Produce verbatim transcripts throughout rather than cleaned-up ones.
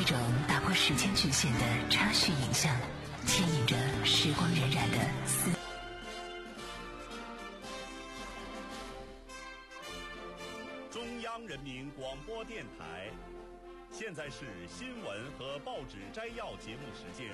一种打破时间局限的插叙影像，牵引着时光荏苒的思。 中央人民广播电台，现在是新闻和报纸摘要节目时间。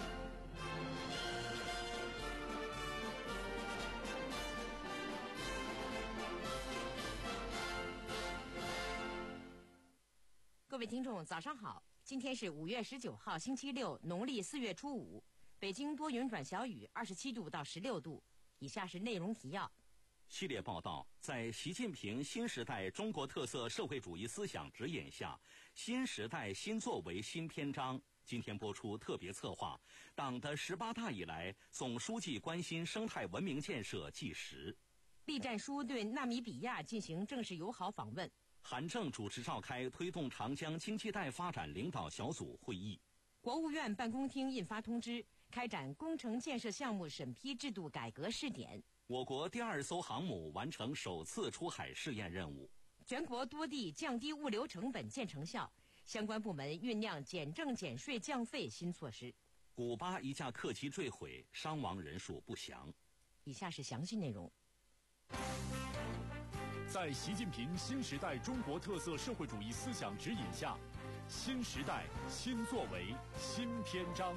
各位听众，早上好！今天是五月十九号，星期六，农历四月初五。北京多云转小雨，二十七度到十六度。以下是内容提要。 系列报道：在习近平新时代中国特色社会主义思想指引下，新时代新作为新篇章。今天播出特别策划：党的十八大以来，总书记关心生态文明建设纪实。 栗战书对纳米比亚进行正式友好访问。 韩正主持召开推动长江经济带发展领导小组会议。 国务院办公厅印发通知，开展工程建设项目审批制度改革试点。 我国第二艘航母完成首次出海试验任务。 全国多地降低物流成本见成效，相关部门酝酿减政减税降费新措施。 古巴一架客机坠毁，伤亡人数不详。 以下是详细内容。 在习近平新时代中国特色社会主义思想指引下，新时代新作为新篇章。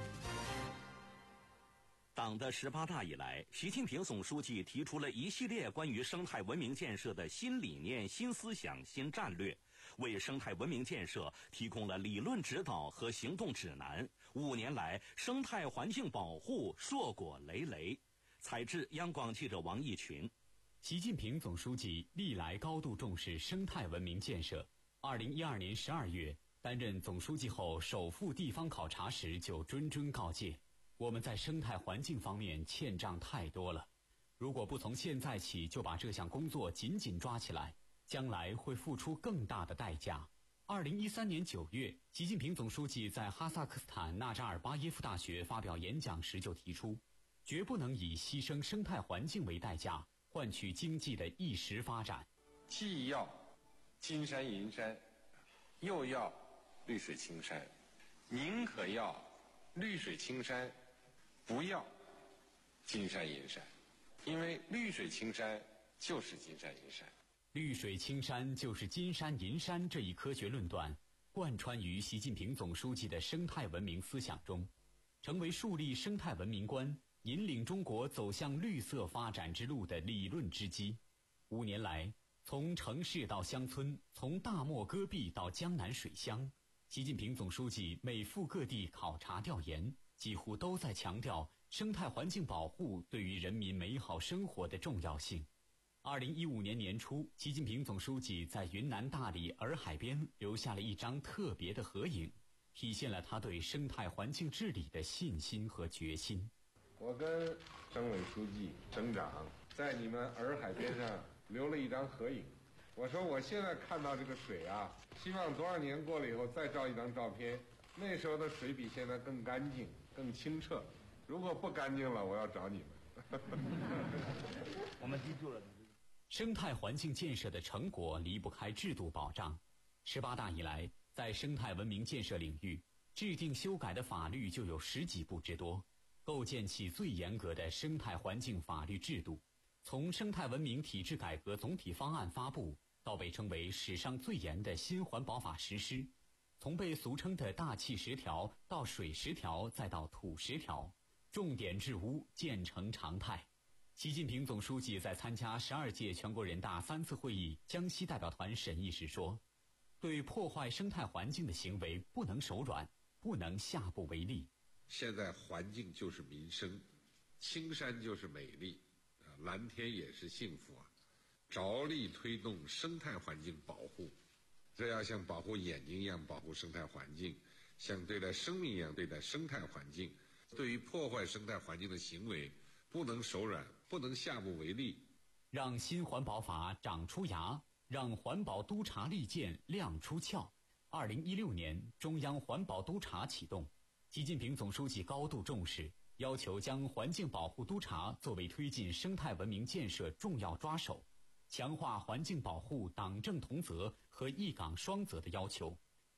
党的十八大以来，习近平总书记提出了一系列关于生态文明建设的新理念、新思想、新战略，为生态文明建设提供了理论指导和行动指南。五年来，生态环境保护硕果累累。采制央广记者王义群。 习近平总书记历来高度重视生态文明建设。二零一二年十二月担任总书记后，首赴地方考察时就谆谆告诫，我们在生态环境方面欠账太多了，如果不从现在起就把这项工作紧紧抓起来，将来会付出更大的代价。二零一三年九月，习近平总书记在哈萨克斯坦纳扎尔巴耶夫大学发表演讲时就提出，绝不能以牺牲生态环境为代价换取经济的一时发展。 既要金山银山，又要绿水青山，宁可要绿水青山，不要金山银山，因为绿水青山就是金山银山。 绿水青山就是金山银山这一科学论断贯穿于习近平总书记的生态文明思想中，成为树立生态文明观、引领中国走向绿色发展之路的理论之基。五年来，从城市到乡村，从大漠戈壁到江南水乡，习近平总书记每赴各地考察调研，几乎都在强调生态环境保护对于人民美好生活的重要性。二零一五年年初，习近平总书记在云南大理洱海边留下了一张特别的合影，体现了他对生态环境治理的信心和决心。 我跟省委书记、省长在你们洱海边上留了一张合影。我说我现在看到这个水啊，希望多少年过了以后再照一张照片，那时候的水比现在更干净、更清澈。如果不干净了，我要找你们。 我们记住了。 生态环境建设的成果离不开制度保障。十八大以来，在生态文明建设领域，制定修改的法律就有十几部之多，构建起最严格的生态环境法律制度。从生态文明体制改革总体方案发布，到被称为史上最严的新环保法实施，从被俗称的大气十条到水十条再到土十条，重点治污渐成常态。习近平总书记在参加十二届全国人大三次会议江西代表团审议时说，对破坏生态环境的行为不能手软，不能下不为例。 现在环境就是民生，青山就是美丽，蓝天也是幸福啊！着力推动生态环境保护，这要像保护眼睛一样保护生态环境，像对待生命一样对待生态环境。对于破坏生态环境的行为，不能手软，不能下不为例。 让新环保法长出芽，让环保督察利剑亮出鞘。二零一六年，中央环保督察启动，习近平总书记高度重视，要求将环境保护督察作为推进生态文明建设重要抓手，强化环境保护党政同责和一岗双责的要求，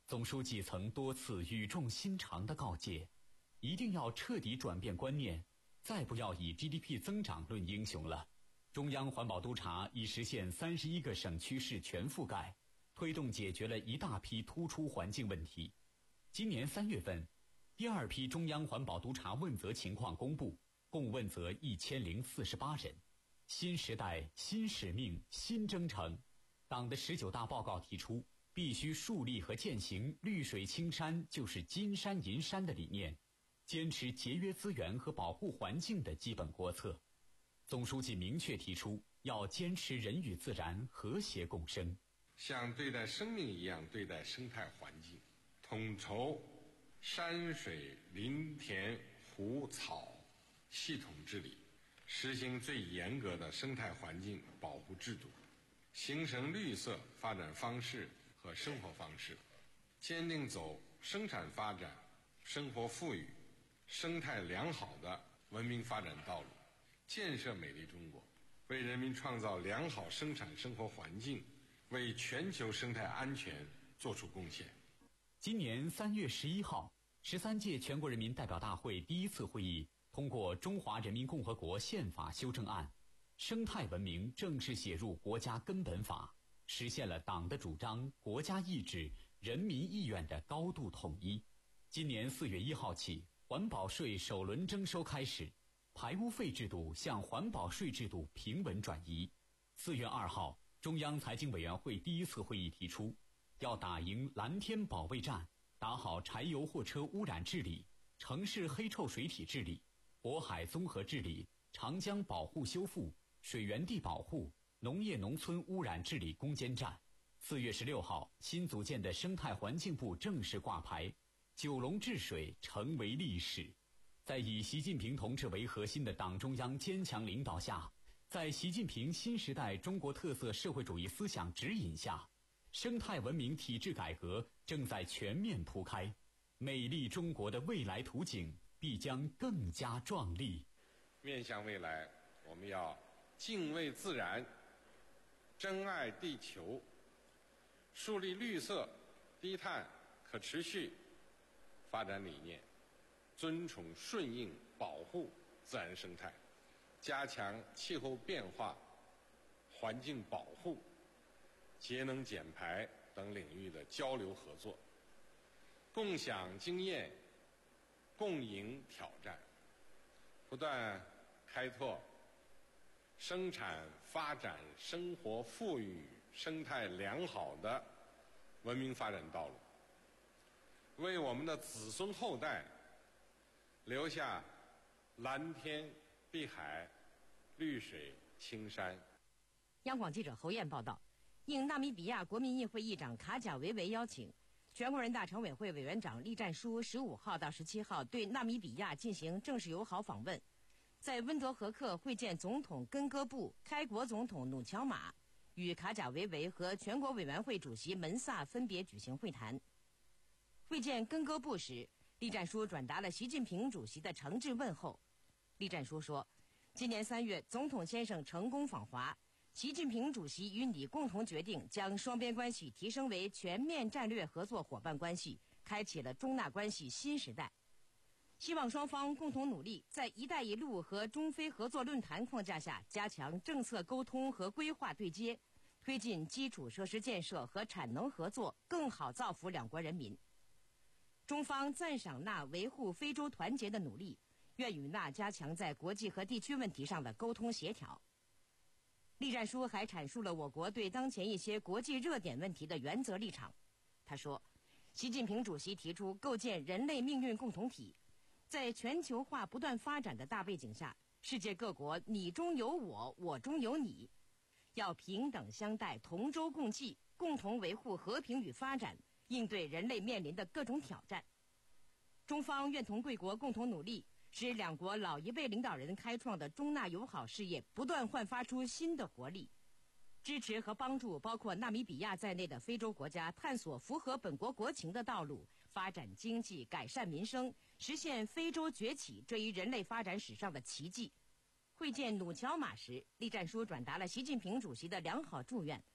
总书记曾多次语重心长地告诫，一定要彻底转变观念，再不要以 G D P 增长论英雄了。中央环保督察已实现三十一个省区市全覆盖，推动解决了一大批突出环境问题。今年三月份，第二批中央环保督察问责情况公布，共问责一千零四十八人。新时代、新使命、新征程，党的十九大报告提出，必须树立和践行绿水青山就是金山银山的理念，坚持节约资源和保护环境的基本国策。总书记明确提出，要坚持人与自然和谐共生， 像对待生命一样对待生态环境，统筹山水林田湖草系统治理，实行最严格的生态环境保护制度，形成绿色发展方式和生活方式，坚定走生产发展、生活富裕、生态良好的文明发展道路，建设美丽中国，为人民创造良好生产生活环境，为全球生态安全作出贡献。 今年三月十一号，十三届全国人民代表大会第一次会议通过《中华人民共和国宪法修正案》，生态文明正式写入国家根本法，实现了党的主张、国家意志、人民意愿的高度统一。今年四月一号起，环保税首轮征收开始，排污费制度向环保税制度平稳转移。四月二号，中央财经委员会第一次会议提出，要打赢蓝天保卫战，打好柴油货车污染治理、城市黑臭水体治理、渤海综合治理、长江保护修复、水源地保护、农业农村污染治理攻坚战。四月十六号，新组建的生态环境部正式挂牌，九龙治水成为历史。在以习近平同志为核心的党中央坚强领导下，在习近平新时代中国特色社会主义思想指引下，生态文明体制改革正在全面铺开，美丽中国的未来图景必将更加壮丽。 面向未来，我们要敬畏自然，珍爱地球，树立绿色、低碳、可持续发展理念，尊崇顺应保护自然生态，加强气候变化、环境保护、节能减排等领域的交流合作，共享经验，共赢挑战，不断开拓生产发展、生活富裕、生态良好的文明发展道路，为我们的子孙后代留下蓝天碧海、绿水青山。 央广记者侯燕报道，应纳米比亚国民议会议长卡贾维维邀请，全国人大常委会委员长栗战书十五号到十七号对纳米比亚进行正式友好访问，在温德河克会见总统根戈布、开国总统努乔马，与卡贾维维和全国委员会主席门萨分别举行会谈。会见根戈布时，栗战书转达了习近平主席的诚挚问候。栗战书说，今年三月总统先生成功访华，习近平主席与你共同决定将双边关系提升为全面战略合作伙伴关系，开启了中纳关系新时代。希望双方共同努力，在“一带一路”和中非合作论坛框架下，加强政策沟通和规划对接，推进基础设施建设和产能合作，更好造福两国人民。中方赞赏纳维护非洲团结的努力，愿与纳加强在国际和地区问题上的沟通协调。栗战书还阐述了我国对当前一些国际热点问题的原则立场。他说，习近平主席提出构建人类命运共同体，在全球化不断发展的大背景下，世界各国你中有我，我中有你，要平等相待，同舟共济，共同维护和平与发展，应对人类面临的各种挑战。中方愿同贵国共同努力，使两国老一辈领导人开创的中纳友好事业不断焕发出新的活力，支持和帮助包括纳米比亚在内的非洲国家探索符合本国国情的道路，发展经济，改善民生，实现非洲崛起这一人类发展史上的奇迹。会见努乔马时，栗战书转达了习近平主席的良好祝愿，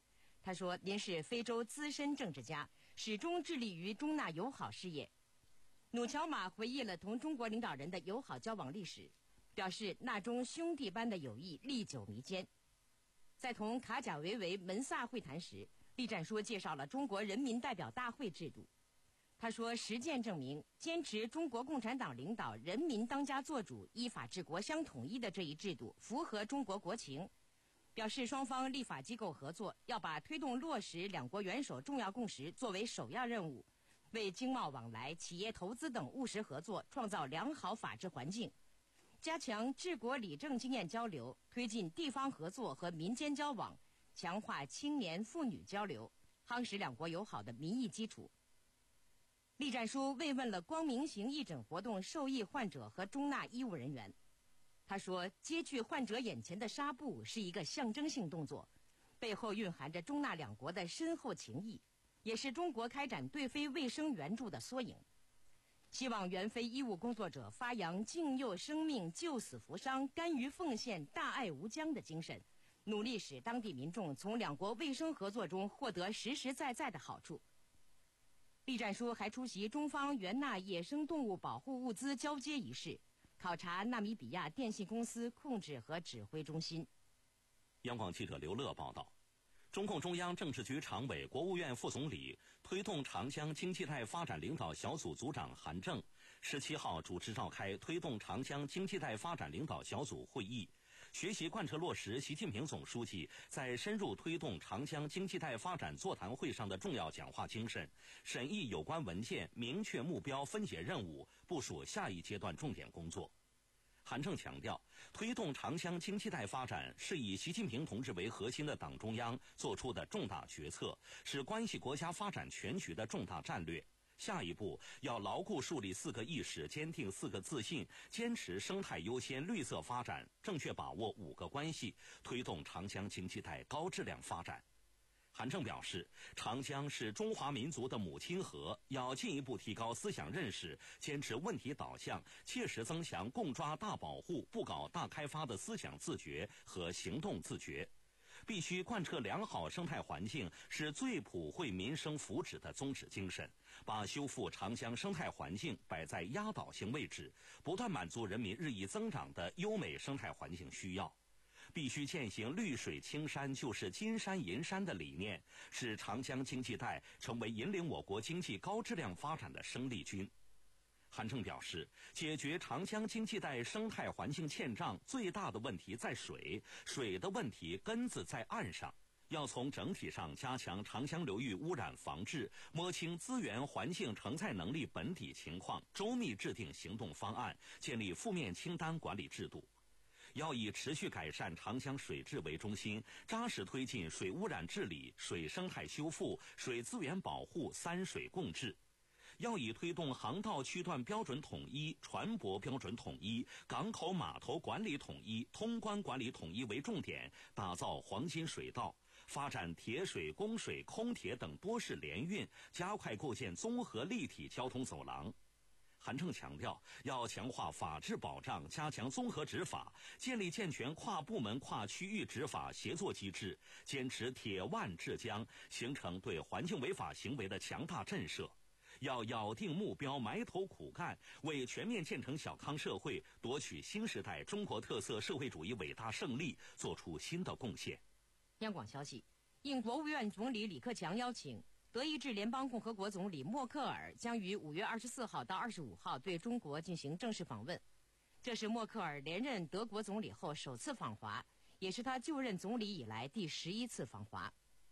他说：“您是非洲资深政治家，始终致力于中纳友好事业。”努乔马回忆了同中国领导人的友好交往历史，表示纳中兄弟般的友谊历久弥坚。在同卡贾维维门萨会谈时，栗战书介绍了中国人民代表大会制度。他说：“实践证明，坚持中国共产党领导人民当家作主、依法治国相统一的这一制度符合中国国情。”表示双方立法机构合作，要把推动落实两国元首重要共识作为首要任务，为经贸往来、企业投资等务实合作创造良好法治环境，加强治国理政经验交流，推进地方合作和民间交往，强化青年妇女交流，夯实两国友好的民意基础。栗战书慰问了光明行义诊活动受益患者和中纳医务人员。他说：“揭去患者眼前的纱布是一个象征性动作，背后蕴含着中纳两国的深厚情谊，也是中国开展对非卫生援助的缩影。希望援非医务工作者发扬敬佑生命、救死扶伤、甘于奉献、大爱无疆的精神，努力使当地民众从两国卫生合作中获得实实在在的好处。”栗战书还出席中方援纳野生动物保护物资交接仪式，考察纳米比亚电信公司控制和指挥中心。 央广记者刘乐报道，中共中央政治局常委、国务院副总理、推动长江经济带发展领导小组组长韩正十七号主持召开推动长江经济带发展领导小组会议，学习贯彻落实习近平总书记在深入推动长江经济带发展座谈会上的重要讲话精神，审议有关文件，明确目标，分解任务，部署下一阶段重点工作。韩正强调，推动长江经济带发展是以习近平同志为核心的党中央做出的重大决策，是关系国家发展全局的重大战略。下一步要牢固树立四个意识，坚定四个自信，坚持生态优先、绿色发展，正确把握五个关系，推动长江经济带高质量发展。韩正表示，长江是中华民族的母亲河，要进一步提高思想认识，坚持问题导向，切实增强共抓大保护、不搞大开发的思想自觉和行动自觉。必须贯彻良好生态环境是最普惠民生福祉的宗旨精神，把修复长江生态环境摆在压倒性位置，不断满足人民日益增长的优美生态环境需要。必须践行绿水青山就是金山银山的理念，使长江经济带成为引领我国经济高质量发展的生力军。韩正表示，解决长江经济带生态环境欠账最大的问题在水，水的问题根子在岸上，要从整体上加强长江流域污染防治，摸清资源环境承载能力本底情况，周密制定行动方案，建立负面清单管理制度。要以持续改善长江水质为中心，扎实推进水污染治理、水生态修复、水资源保护三水共治。要以推动航道区段标准统一、船舶标准统一、港口码头管理统一、通关管理统一为重点，打造黄金水道，发展铁水、供水、空铁等多式联运，加快构建综合立体交通走廊。韩正强调，要强化法治保障，加强综合执法，建立健全跨部门、跨区域执法协作机制，坚持铁腕治江，形成对环境违法行为的强大震慑。要咬定目标，埋头苦干，为全面建成小康社会、夺取新时代中国特色社会主义伟大胜利做出新的贡献。 央广消息，应国务院总理李克强邀请，德意志联邦共和国总理默克尔将于五月二十四号到二十五号对中国进行正式访问。这是默克尔连任德国总理后首次访华，也是他就任总理以来第十一次访华。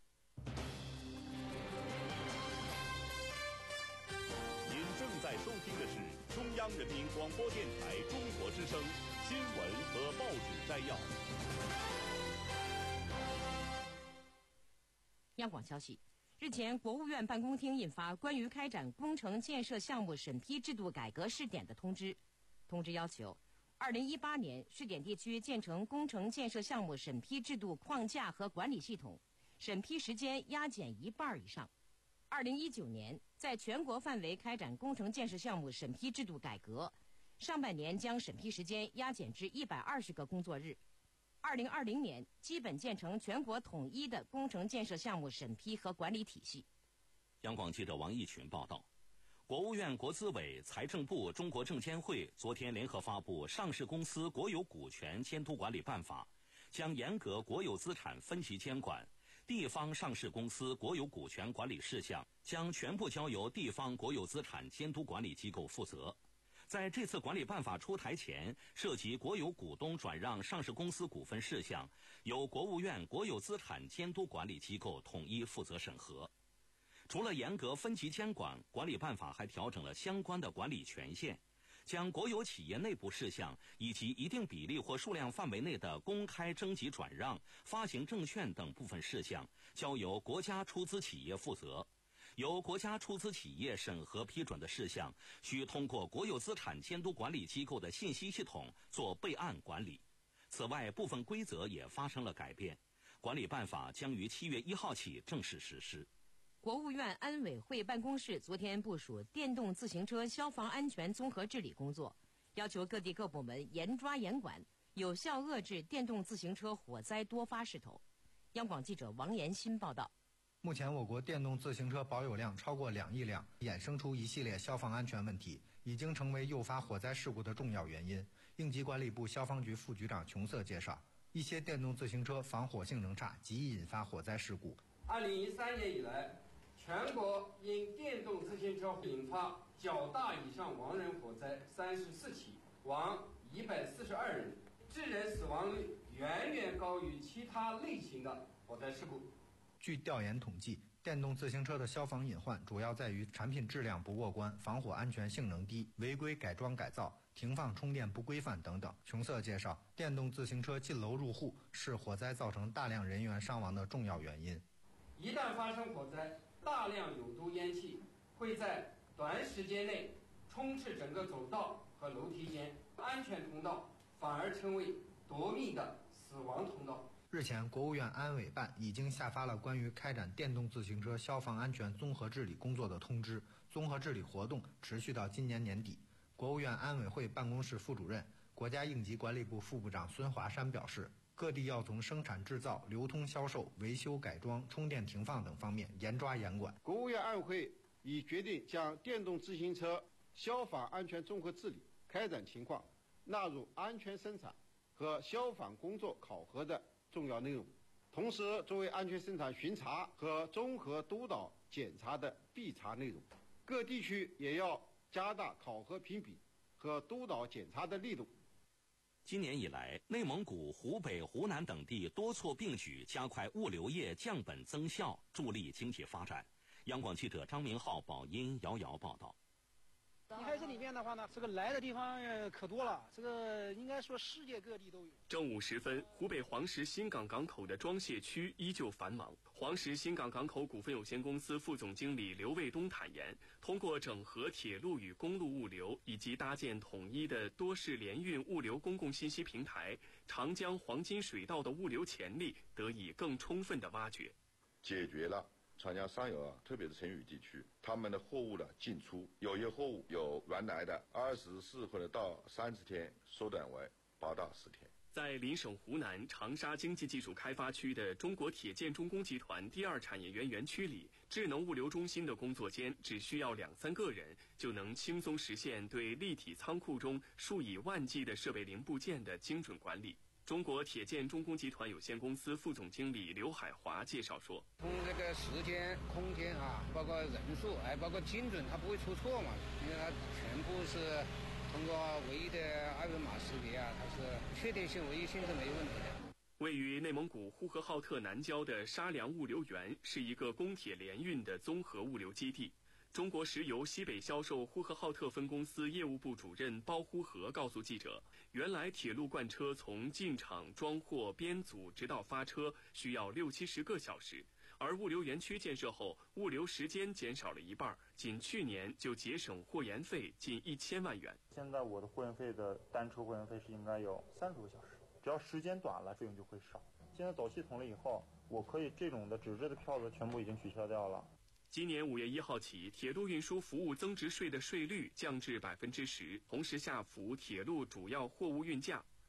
您正在收听的是中央人民广播电台中国之声新闻和报纸摘要。 央广消息，日前，国务院办公厅印发关于开展工程建设项目审批制度改革试点的通知。通知要求，二零一八年试点地区建成工程建设项目审批制度框架和管理系统，审批时间压减一半以上。二零一九年，在全国范围开展工程建设项目审批制度改革，上半年将审批时间压减至一百二十个工作日。 二零二零年基本建成全国统一的工程建设项目审批和管理体系。 央广记者王义群报道。国务院国资委、财政部、中国证监会昨天联合发布《上市公司国有股权监督管理办法》，将严格国有资产分级监管，地方上市公司国有股权管理事项将全部交由地方国有资产监督管理机构负责。在这次管理办法出台前，涉及国有股东转让上市公司股份事项，由国务院国有资产监督管理机构统一负责审核。除了严格分级监管，管理办法还调整了相关的管理权限，将国有企业内部事项以及一定比例或数量范围内的公开征集转让、发行证券等部分事项交由国家出资企业负责。由国家出资企业审核批准的事项，需通过国有资产监督管理机构的信息系统做备案管理。此外，部分规则也发生了改变。管理办法将于七月一号起正式实施。 国务院安委会办公室昨天部署电动自行车消防安全综合治理工作，要求各地各部门严抓严管，有效遏制电动自行车火灾多发势头。央广记者王延新报道。 目前我国电动自行车保有量超过两亿辆，衍生出一系列消防安全问题，已经成为诱发火灾事故的重要原因。应急管理部消防局副局长琼色介绍，一些电动自行车防火性能差，极易引发火灾事故。 二零一三年以来，全国因电动自行车引发较大以上亡人火灾三十四起，亡一百四十二人，致人死亡率远远高于其他类型的火灾事故。 据调研统计，电动自行车的消防隐患主要在于产品质量不过关、防火安全性能低、违规改装改造、停放充电不规范等等。琼色介绍，电动自行车进楼入户是火灾造成大量人员伤亡的重要原因。 一旦发生火灾，大量有毒烟气会在短时间内充斥整个走道和楼梯间，安全通道反而成为夺命的死亡通道。 日前，国务院安委办已经下发了关于开展电动自行车消防安全综合治理工作的通知，综合治理活动持续到今年年底。国务院安委会办公室副主任、国家应急管理部副部长孙华山表示，各地要从生产制造、流通销售、维修改装、充电停放等方面严抓严管。 国务院安委会已决定将电动自行车消防安全综合治理开展情况纳入安全生产和消防工作考核的重要内容，同时作为安全生产巡查和综合督导检查的必查内容。各地区也要加大考核评比和督导检查的力度。 今年以来，内蒙古、湖北、湖南等地多措并举，加快物流业降本增效，助力经济发展。央广记者张明浩、宝音、瑶瑶报道。 你看这里面的话呢，这个来的地方可多了，这个应该说世界各地都有。 正午时分，湖北黄石新港港口的装卸区依旧繁忙。黄石新港港口股份有限公司副总经理刘卫东坦言，通过整合铁路与公路物流，以及搭建统一的多式联运物流公共信息平台，长江黄金水道的物流潜力得以更充分的挖掘， 解决了长江上游啊，特别是成渝地区，他们的货物的进出，有些货物有原来的二十四或者到三十天，缩短为八到十天。 在邻省湖南长沙经济技术开发区的中国铁建重工集团第二产业园园区里，智能物流中心的工作间只需要两三个人，就能轻松实现对立体仓库中数以万计的设备零部件的精准管理。中国铁建重工集团有限公司副总经理刘海华介绍说， 从这个时间、空间啊，包括人数，还包括精准，它不会出错嘛，因为它全部是通过唯一的二维码识别啊，它是确定性、唯一性是没问题的。 位于内蒙古呼和浩特南郊的沙良物流园是一个公铁联运的综合物流基地。中国石油西北销售呼和浩特分公司业务部主任包呼和告诉记者，原来铁路罐车从进场装货编组直到发车需要六七十个小时，而物流园区建设后，物流时间减少了一半，仅去年就节省货延费近一千万元。 现在我的货延费的单车货延费是应该有三十个小时，只要时间短了，费用就会少。现在走系统了以后，我可以这种的纸质的票子全部已经取消掉了。 今年五月一号起，铁路运输服务增值税的税率降至百分之十，同时下浮铁路主要货物运价。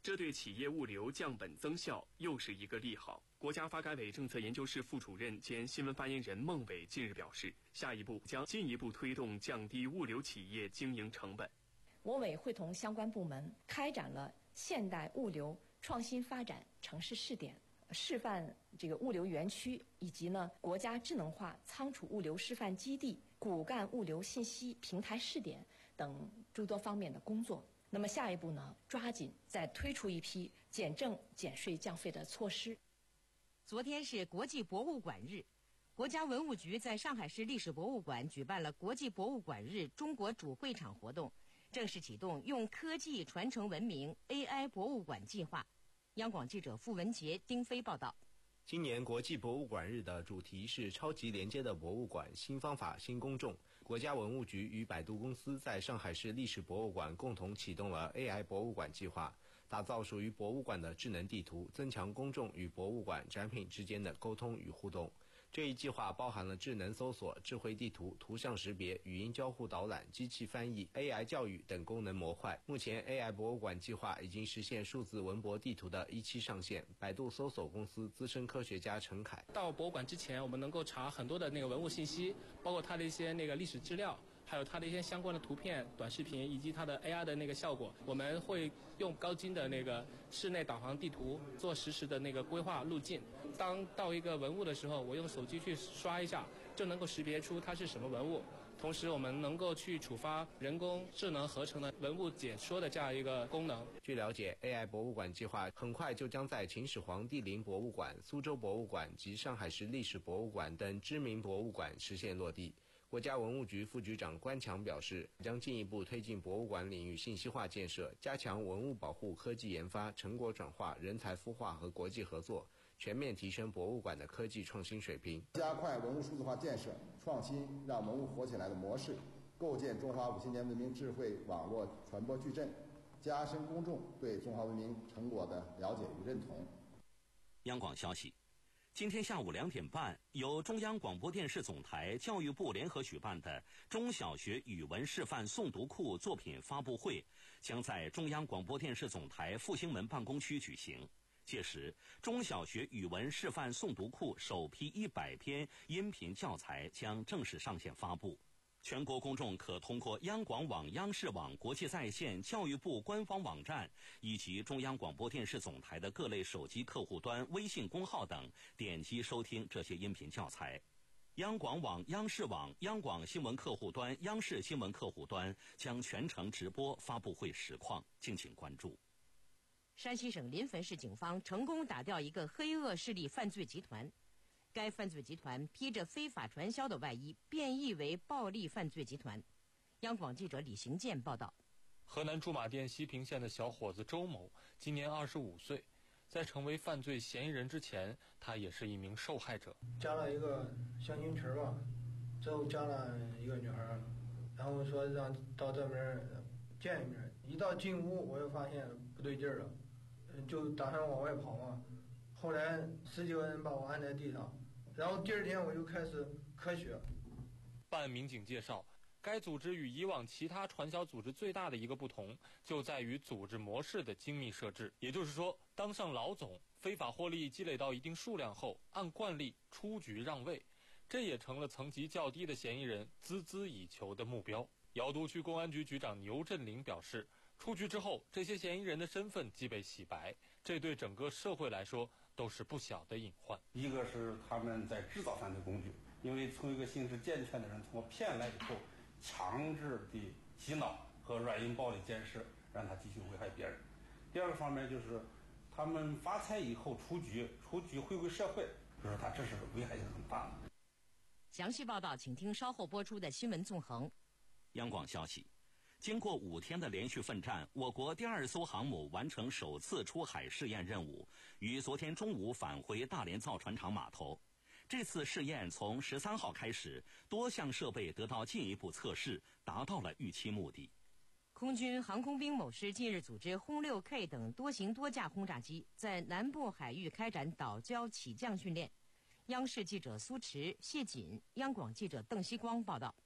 这对企业物流降本增效又是一个利好。国家发改委政策研究室副主任兼新闻发言人孟伟近日表示，下一步将进一步推动降低物流企业经营成本。 我委会同相关部门开展了现代物流创新发展城市试点、示范这个物流园区以及呢国家智能化仓储物流示范基地、骨干物流信息平台试点等诸多方面的工作。那么下一步呢，抓紧再推出一批减政、减税、降费的措施。 昨天是国际博物馆日，国家文物局在上海市历史博物馆举办了国际博物馆日中国主会场活动，正式启动用科技传承文明 A I 博物馆计划。央广记者付文杰、丁飞报道。 今年国际博物馆日的主题是超级连接的博物馆，新方法新公众。国家文物局与百度公司在上海市历史博物馆共同启动了 A I 博物馆计划，打造属于博物馆的智能地图，增强公众与博物馆展品之间的沟通与互动。这一计划包含了智能搜索、智慧地图、图像识别、语音交互导览、机器翻译、A I 教育等功能模块。目前 A I 博物馆计划已经实现数字文博地图的一期上线。百度搜索公司资深科学家陈凯： 到博物馆之前，我们能够查很多的那个文物信息，包括它的一些那个历史资料，还有它的一些相关的图片、短视频，以及它的 A I 的那个效果。我们会用高精的那个室内导航地图做实时的那个规划路径。当到一个文物的时候，我用手机去刷一下，就能够识别出它是什么文物。同时，我们能够去触发人工智能合成的文物解说的这样一个功能。 据了解 ，A I 博物馆计划很快就将在秦始皇帝陵博物馆、苏州博物馆及上海市历史博物馆等知名博物馆实现落地。国家文物局副局长关强表示，将进一步推进博物馆领域信息化建设，加强文物保护、科技研发、成果转化、人才孵化和国际合作，全面提升博物馆的科技创新水平， 加快文物数字化建设，创新让文物活起来的模式，构建中华五千年文明智慧网络传播矩阵，加深公众对中华文明成果的了解与认同。 央广消息，今天下午两点半，由中央广播电视总台、教育部联合举办的中小学语文示范诵读库作品发布会，将在中央广播电视总台复兴门办公区举行。届时，中小学语文示范诵读库首批一百篇音频教材将正式上线发布。全国公众可通过央广网、央视网、国际在线、教育部官方网站以及中央广播电视总台的各类手机客户端、微信公号等，点击收听这些音频教材。央广网、央视网、央广新闻客户端、央视新闻客户端将全程直播发布会实况，敬请关注。 山西省临汾市警方成功打掉一个黑恶势力犯罪集团，该犯罪集团披着非法传销的外衣，变异为暴力犯罪集团。央广记者李行健报道。 河南驻马店西平县的小伙子周某今年二十五岁，在成为犯罪嫌疑人之前，他也是一名受害者。 加了一个相亲群吧，之后加了一个女孩，然后说让到这边见一面。一到进屋，我就发现不对劲儿了，就打算往外跑嘛。后来十几个人把我按在地上，然后第二天我就开始咳血。 办案民警介绍，该组织与以往其他传销组织最大的一个不同，就在于组织模式的精密设置。也就是说，当上老总，非法获利积累到一定数量后，按惯例出局让位，这也成了层级较低的嫌疑人孜孜以求的目标。瑶都区公安局局长牛振林表示，出局之后，这些嫌疑人的身份即被洗白，这对整个社会来说都是不小的隐患。 一个是他们在制造犯罪工具，因为从一个心智健全的人通过骗来以后，强制的洗脑和软硬暴力监视，让他继续危害别人。第二个方面就是他们发财以后出局，出局回归社会，就是他这是危害性很大的。 详细报道请听稍后播出的新闻纵横。 央广消息，经过五天的连续奋战，我国第二艘航母完成首次出海试验任务，于昨天中午返回大连造船厂码头。这次试验从十三号开始，多项设备得到进一步测试，达到了预期目的。 空军航空兵某师近日组织轰六 K 等多型多架轰炸机在南部海域开展岛礁起降训练。央视记者苏驰、谢锦，央广记者邓希光报道。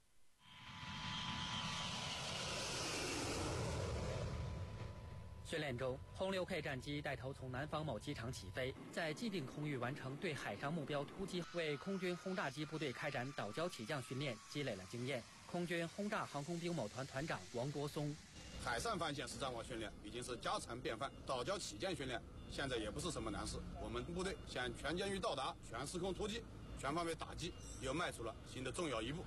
训练中，轰六 K 战机带头从南方某机场起飞，在既定空域完成对海上目标突击，为空军轰炸机部队开展岛礁起降训练积累了经验。空军轰炸航空兵某团团长王国松： 海上反潜实战化训练已经是家常便饭，岛礁起降训练现在也不是什么难事。我们部队向全监狱到达、全时空突击、全方位打击又迈出了新的重要一步。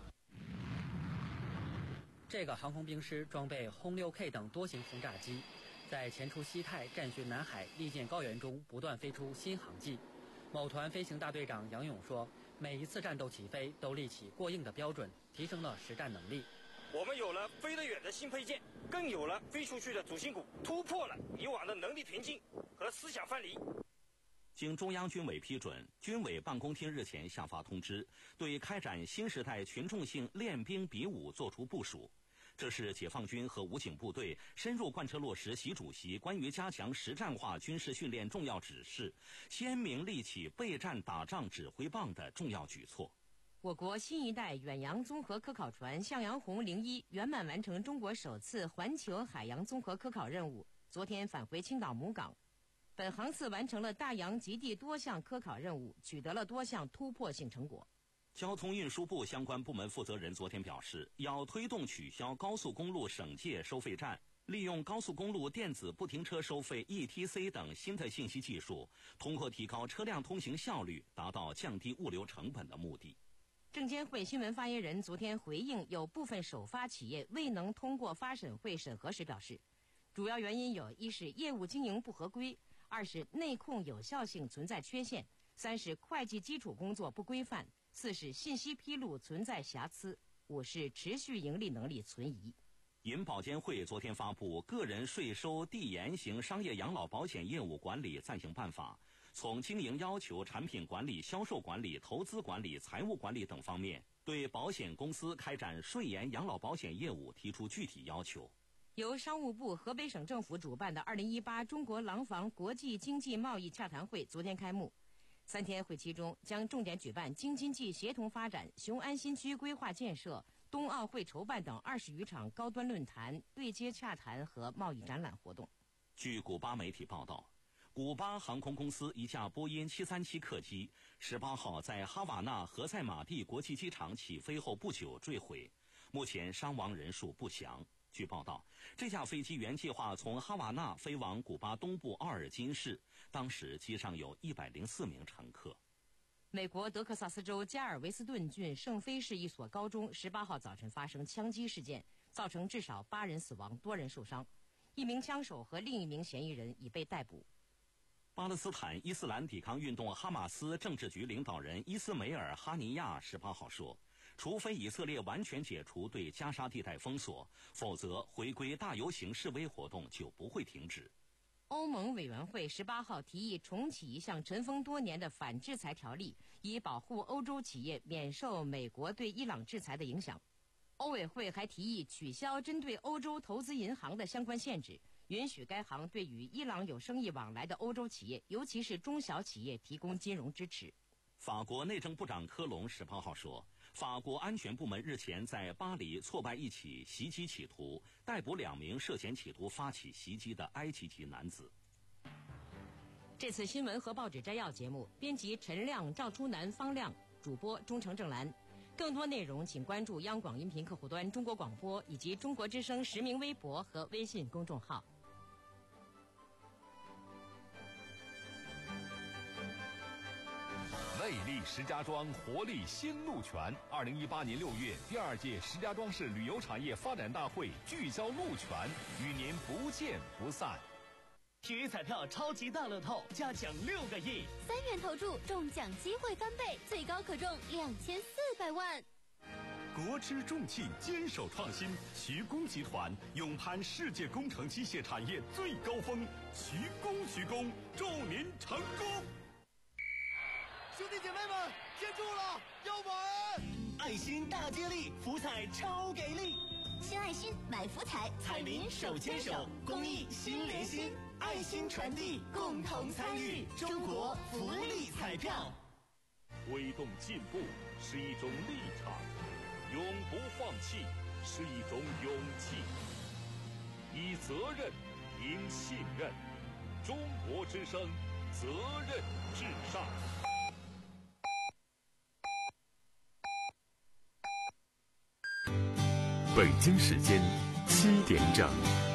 这个航空兵师装备轰六 K 等多型轰炸机，在前出西太、战巡南海、历建高原中不断飞出新航迹。某团飞行大队长杨勇说：“每一次战斗起飞都立起过硬的标准，提升了实战能力。 我们有了飞得远的新配件，更有了飞出去的主心骨，突破了以往的能力瓶颈和思想藩篱。” 经中央军委批准，军委办公厅日前下发通知，对开展新时代群众性练兵比武作出部署。这是解放军和武警部队深入贯彻落实习主席关于加强实战化军事训练重要指示，鲜明立起备战打仗指挥棒的重要举措。 我国新一代远洋综合科考船向阳红零一圆满完成中国首次环球海洋综合科考任务，昨天返回青岛母港。本航次完成了大洋极地多项科考任务，取得了多项突破性成果。 交通运输部相关部门负责人昨天表示，要推动取消高速公路省界收费站，利用高速公路电子不停车收费 E T C 等新的信息技术，通过提高车辆通行效率，达到降低物流成本的目的。 证监会新闻发言人昨天回应有部分首发企业未能通过发审会审核时表示，主要原因有：一是业务经营不合规，二是内控有效性存在缺陷，三是会计基础工作不规范，四是信息披露存在瑕疵，五是持续盈利能力存疑。 银保监会昨天发布《个人税收递延型商业养老保险业务管理暂行办法》，从经营要求、产品管理、销售管理、投资管理、财务管理等方面，对保险公司开展税延养老保险业务提出具体要求。 由商务部、河北省政府主办的二零一八中国廊坊国际经济贸易洽谈会昨天开幕。三天会期中将重点举办京津冀协同发展、雄安新区规划建设、冬奥会筹办等二十余场高端论坛、对接洽谈和贸易展览活动。 据古巴媒体报道，古巴航空公司一架波音七三七客机十八号在哈瓦那何塞马蒂国际机场起飞后不久坠毁，目前伤亡人数不详。据报道，这架飞机原计划从哈瓦那飞往古巴东部奥尔金市，当时机上有一百零四名乘客。 美国德克萨斯州加尔维斯顿郡圣菲市一所高中十八号早晨发生枪击事件，造成至少八人死亡，多人受伤。一名枪手和另一名嫌疑人已被逮捕。 巴勒斯坦伊斯兰抵抗运动哈马斯政治局领导人伊斯梅尔·哈尼亚十八号说，除非以色列完全解除对加沙地带封锁，否则回归大游行示威活动就不会停止。 欧盟委员会十八号提议重启一项尘封多年的反制裁条例，以保护欧洲企业免受美国对伊朗制裁的影响。欧委会还提议取消针对欧洲投资银行的相关限制，允许该行对与伊朗有生意往来的欧洲企业，尤其是中小企业提供金融支持。 法国内政部长科隆十八号说，法国安全部门日前在巴黎挫败一起袭击企图，逮捕两名涉嫌企图发起袭击的埃及籍男子。 这次新闻和报纸摘要节目，编辑陈亮、赵初南、方亮，主播钟诚、郑兰。更多内容请关注央广音频客户端中国广播以及中国之声实名微博和微信公众号。 魅力石家庄，活力新路权。二零一八年六月，第二届石家庄市旅游产业发展大会聚焦路权，与您不见不散。 体育彩票超级大乐透，加奖六个亿， 三元投注中奖机会翻倍，最高可中两千四百万。 国之重器，坚守创新。徐工集团勇攀世界工程机械产业最高峰，徐工徐工，祝您成功！ 兄弟姐妹们，接住了，要玩！爱心大接力，福彩超给力！ 新爱心买福彩， 彩民手牵手，公益心连心，爱心传递，共同参与中国福利彩票。 推动进步是一种立场，永不放弃是一种勇气，以责任应信任。中国之声，责任至上。 北京时间七点整。